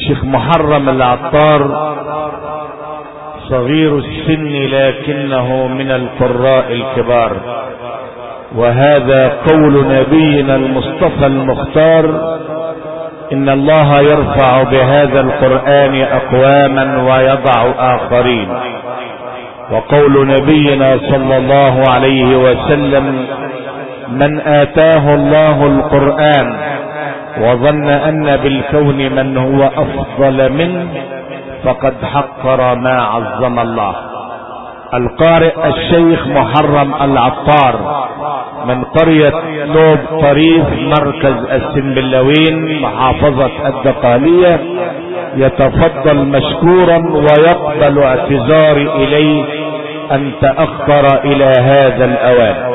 الشيخ محرم العطار صغير السن لكنه من القراء الكبار، وهذا قول نبينا المصطفى المختار: إن الله يرفع بهذا القرآن أقواما ويضع آخرين. وقول نبينا صلى الله عليه وسلم: من آتاه الله القرآن وظن أن بالكون من هو أفضل منه فقد حقر ما عظم الله. القارئ الشيخ محرم العطار من قرية لوب طريف مركز السنبلاوين محافظة الدقهلية يتفضل مشكورا ويقبل اعتذاري إليه أن تأخر إلى هذا الأوان.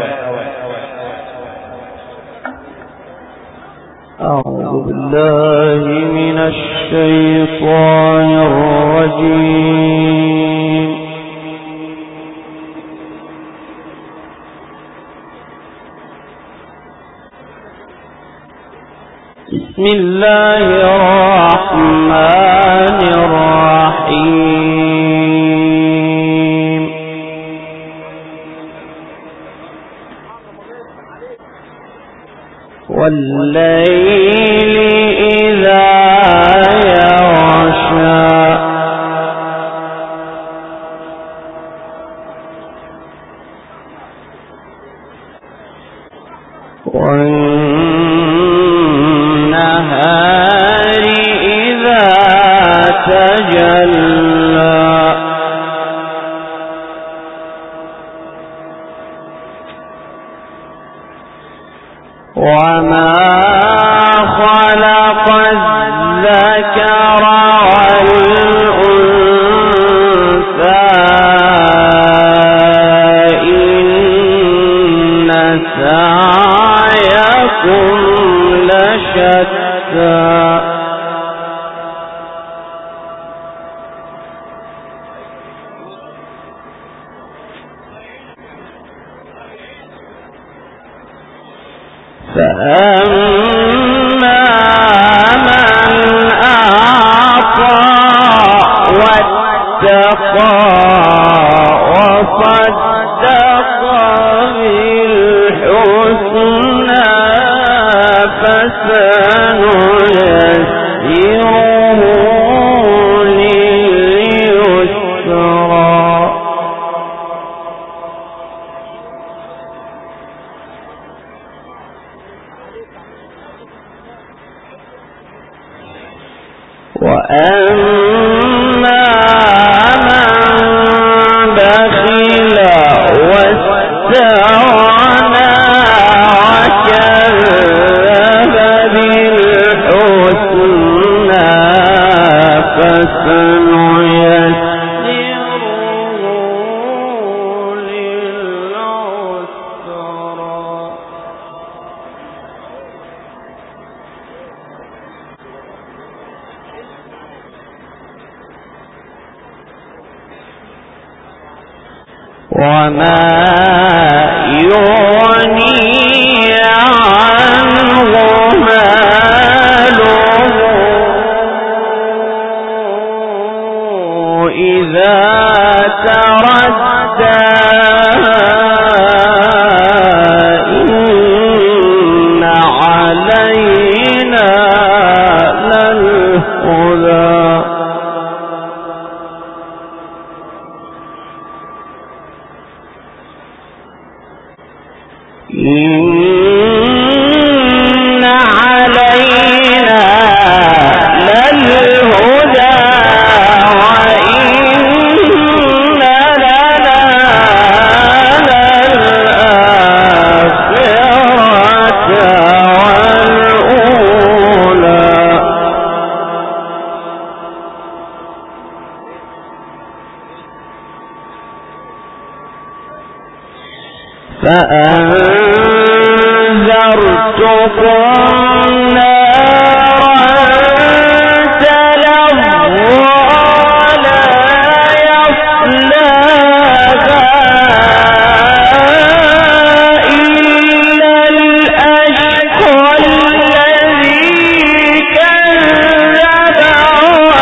أعوذ بالله من الشيطان الرجيم. بسم الله الرحمن الرحيم. والليل إذا يغشى والنهار إذا تجلى وما خلق الذكر والأنثى إن سعيكم لشتى فأما من أعطى واتقى وصدق بالحسنى فسنيسره لليسرى وأما من بخل واستغنى وكذب بالحسنى فسنيسره للعسرى وما يغني عنه ماله إذا تردى إن علينا للهدى إن علينا للهدى وإن لنا للآخرة والأولى فأنذرتكم نارا تلظى لا يصلاها إلا الأشقى الذي كذب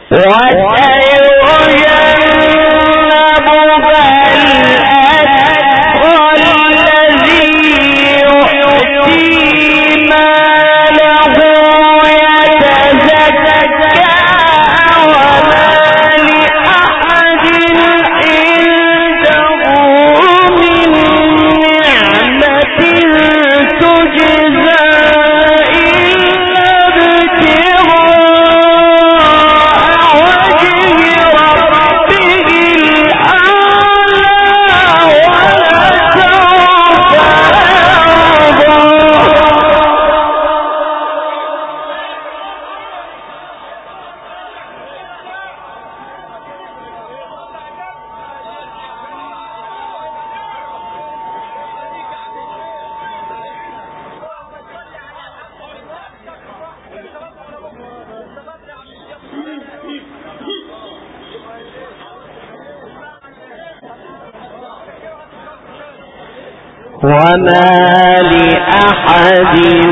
وما لأحد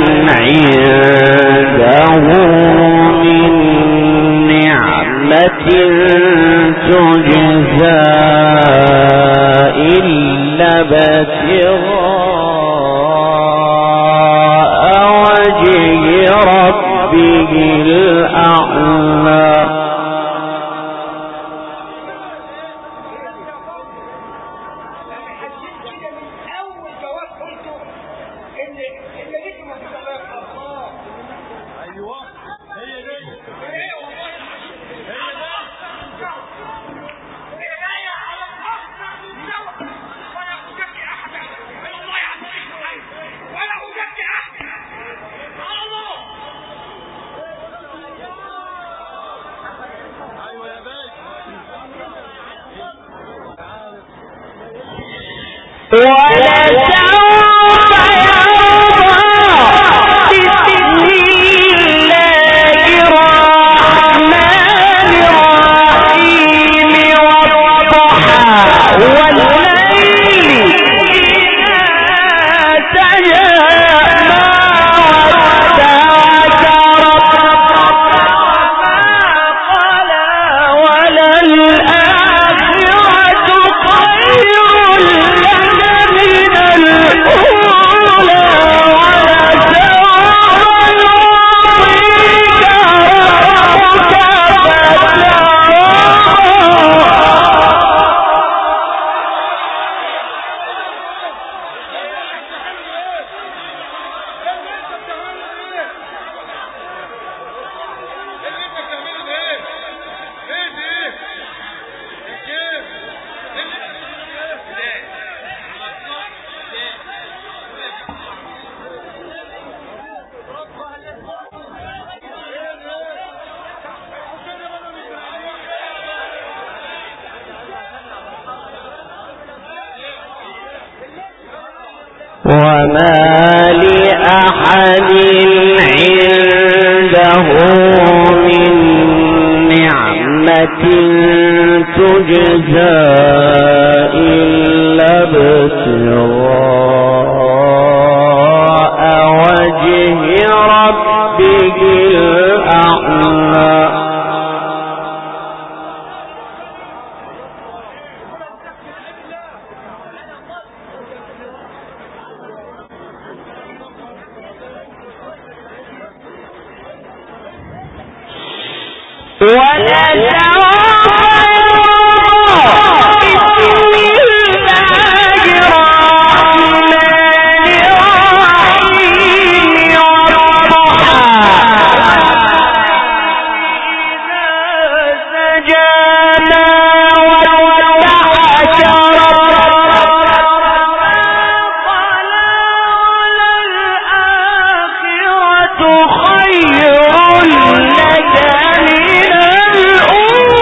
عنده من نعمة تجزى إلا ابتغاء وجه ربه الأعلى. وما لأحد عنده من نعمة تجزى إلا ابتغاء وجه ربه الأعلى. خير لك من الأولى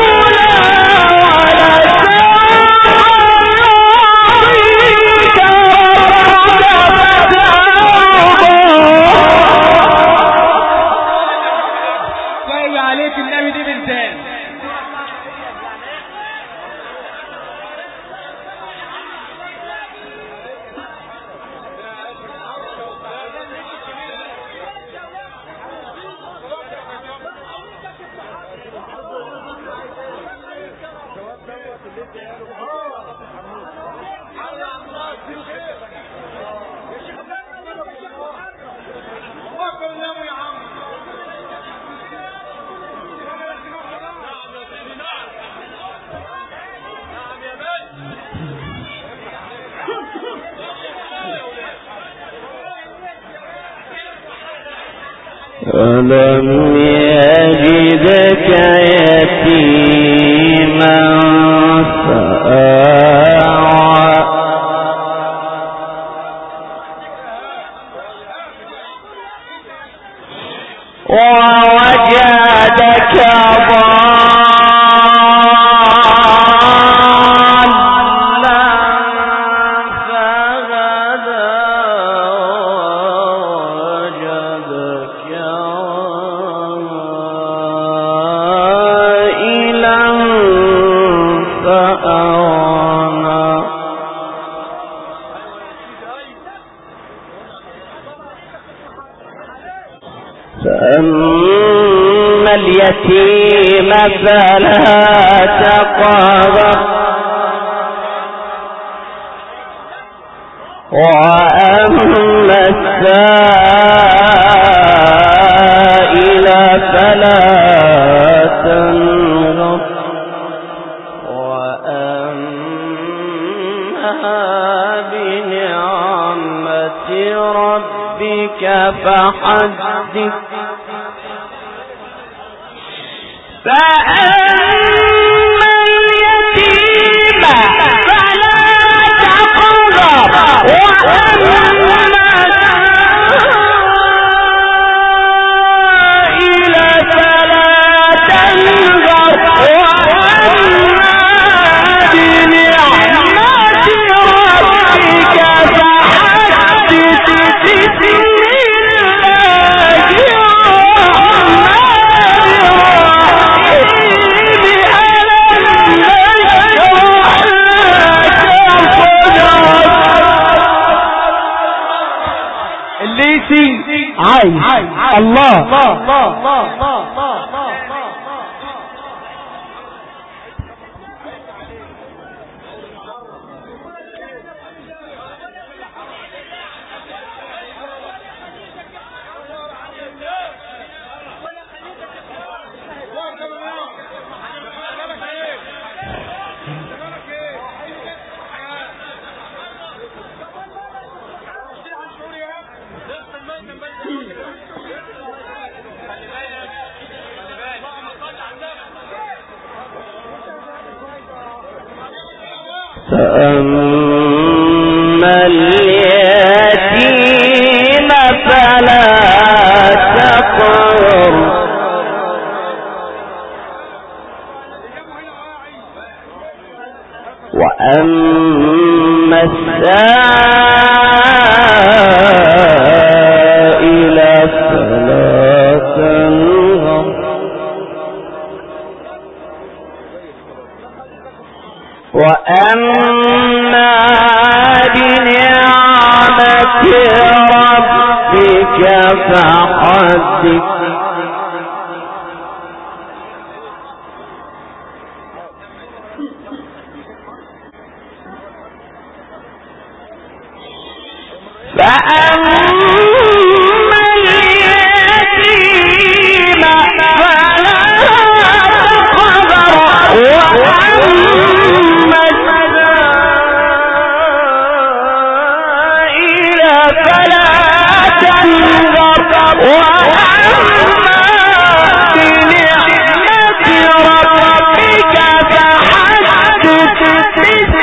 ألم يجدك يتيما فآوى ووجدك فأما اليتيم فلا تقهر وأما السائل فلا تنهر وأما بنعمة ربك فحدث فأما اليتيم فلا تقهر وأما السائل فلا تنهر وأما بنعمة ربك فحدث بسم الله فأما اليتيم فلا تقهر وأما السائل فلا تنهر وأما بنعمة ربك فحدث فأما اليتيم فلا تقهر وأما السائل فلا تنهر وأما بنعمة ربك فحدث بسم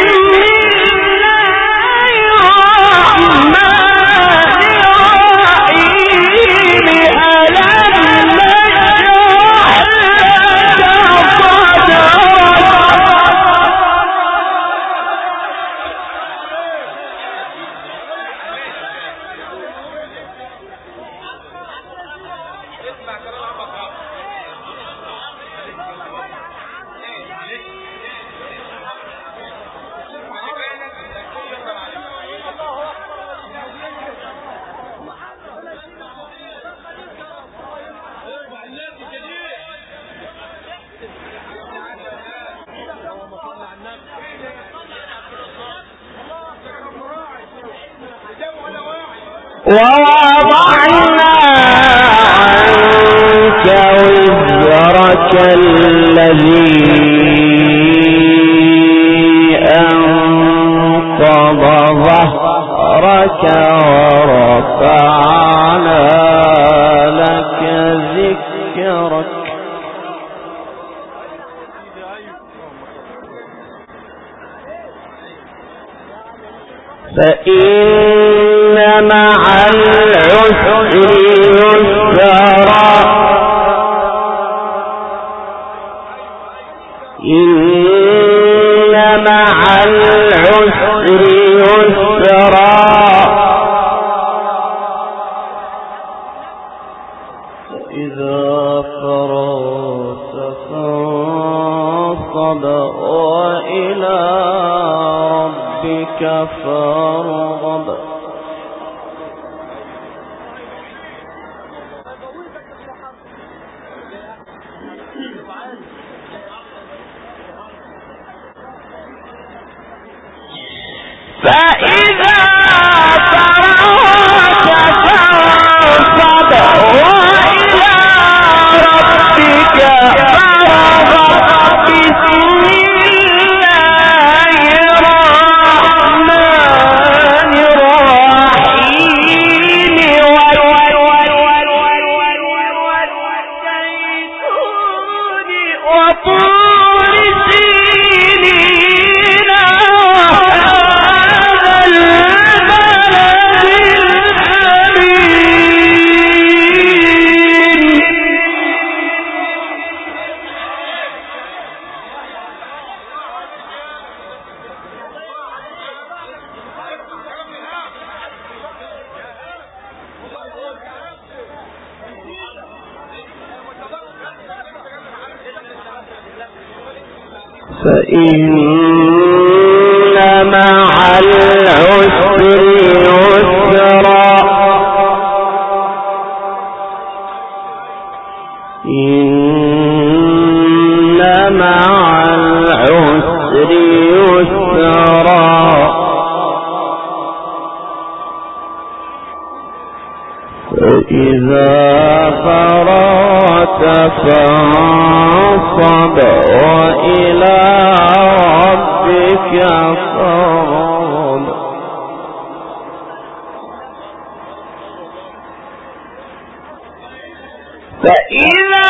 ووضعنا عنك وزرك الذي أنقض ظهرك ورفعنا لك ذكرك فإن مع العسر يسرا إن مع العسر يسرا فإذا فرغت فانصب وإلى ربك فارغب فإذا فرغت فانصب وإلى ربك فارغب بسم الله الرحمن الرحيم والزيتون وطور سينين فإن مع العسر يسرا إن مع العسر يسرا فإذا فرغت فانصب وإلى ربك فارغب فإذا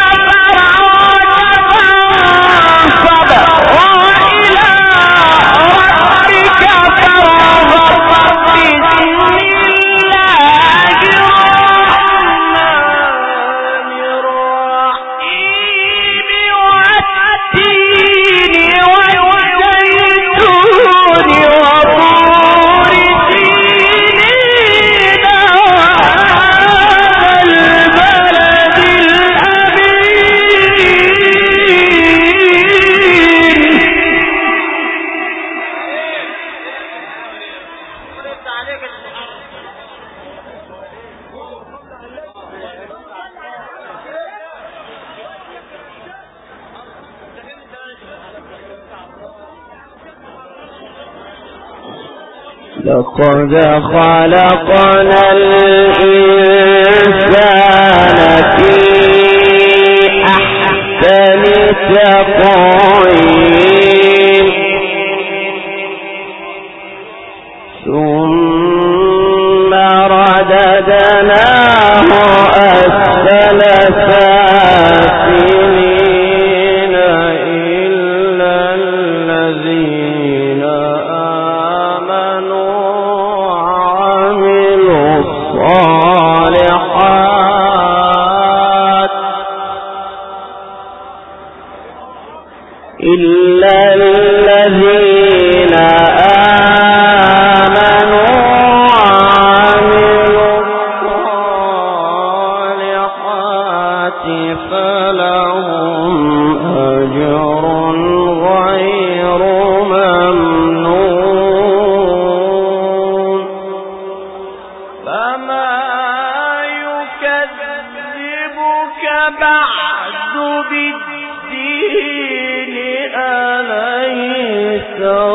فرغت فانصب وإلى ربك فارغب بسم الله الرحمن الرحيم والتين والزيتون وطور سينين وهذا البلد لقد خلقنا الإنسان في أحسن تقويم ثم رددناه أسفل سافلين إلا الذين آمنوا وعملوا الصالحات فلهم أجر غير ممنون فما يكذبك بعد بالدين أليس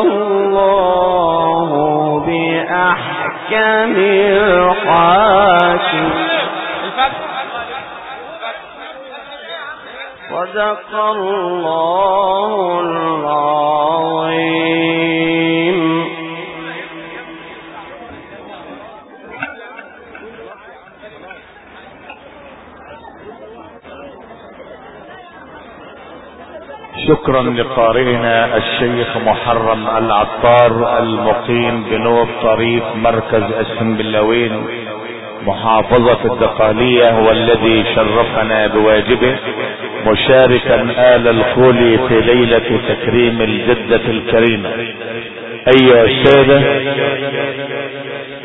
الله بأحكم الحاكم صدق الله العظيم. شكرا لقارئنا الشيخ محرم العطار المقيم بنوف طريق مركز السنبلاوين محافظة الدقهلية، والذي شرفنا بواجبه مشاركا آل الخولي في ليلة تكريم الجدة الكريمة. أيها السادة،